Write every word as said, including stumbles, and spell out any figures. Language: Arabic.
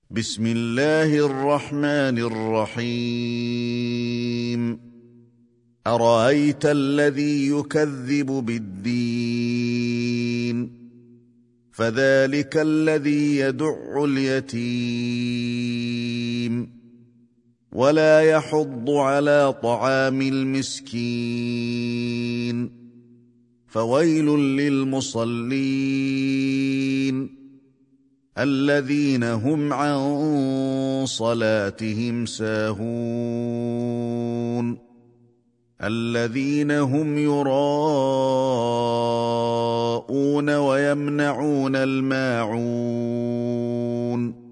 بسم الله الرحمن الرحيم أرأيت الذي يكذب بالدين فذلك الذي يدع اليتيم ولا يحض على طعام المسكين فويل للمصلين الذين هم عن صلاتهم ساهون الذين هم يراءون ويمنعون الماعون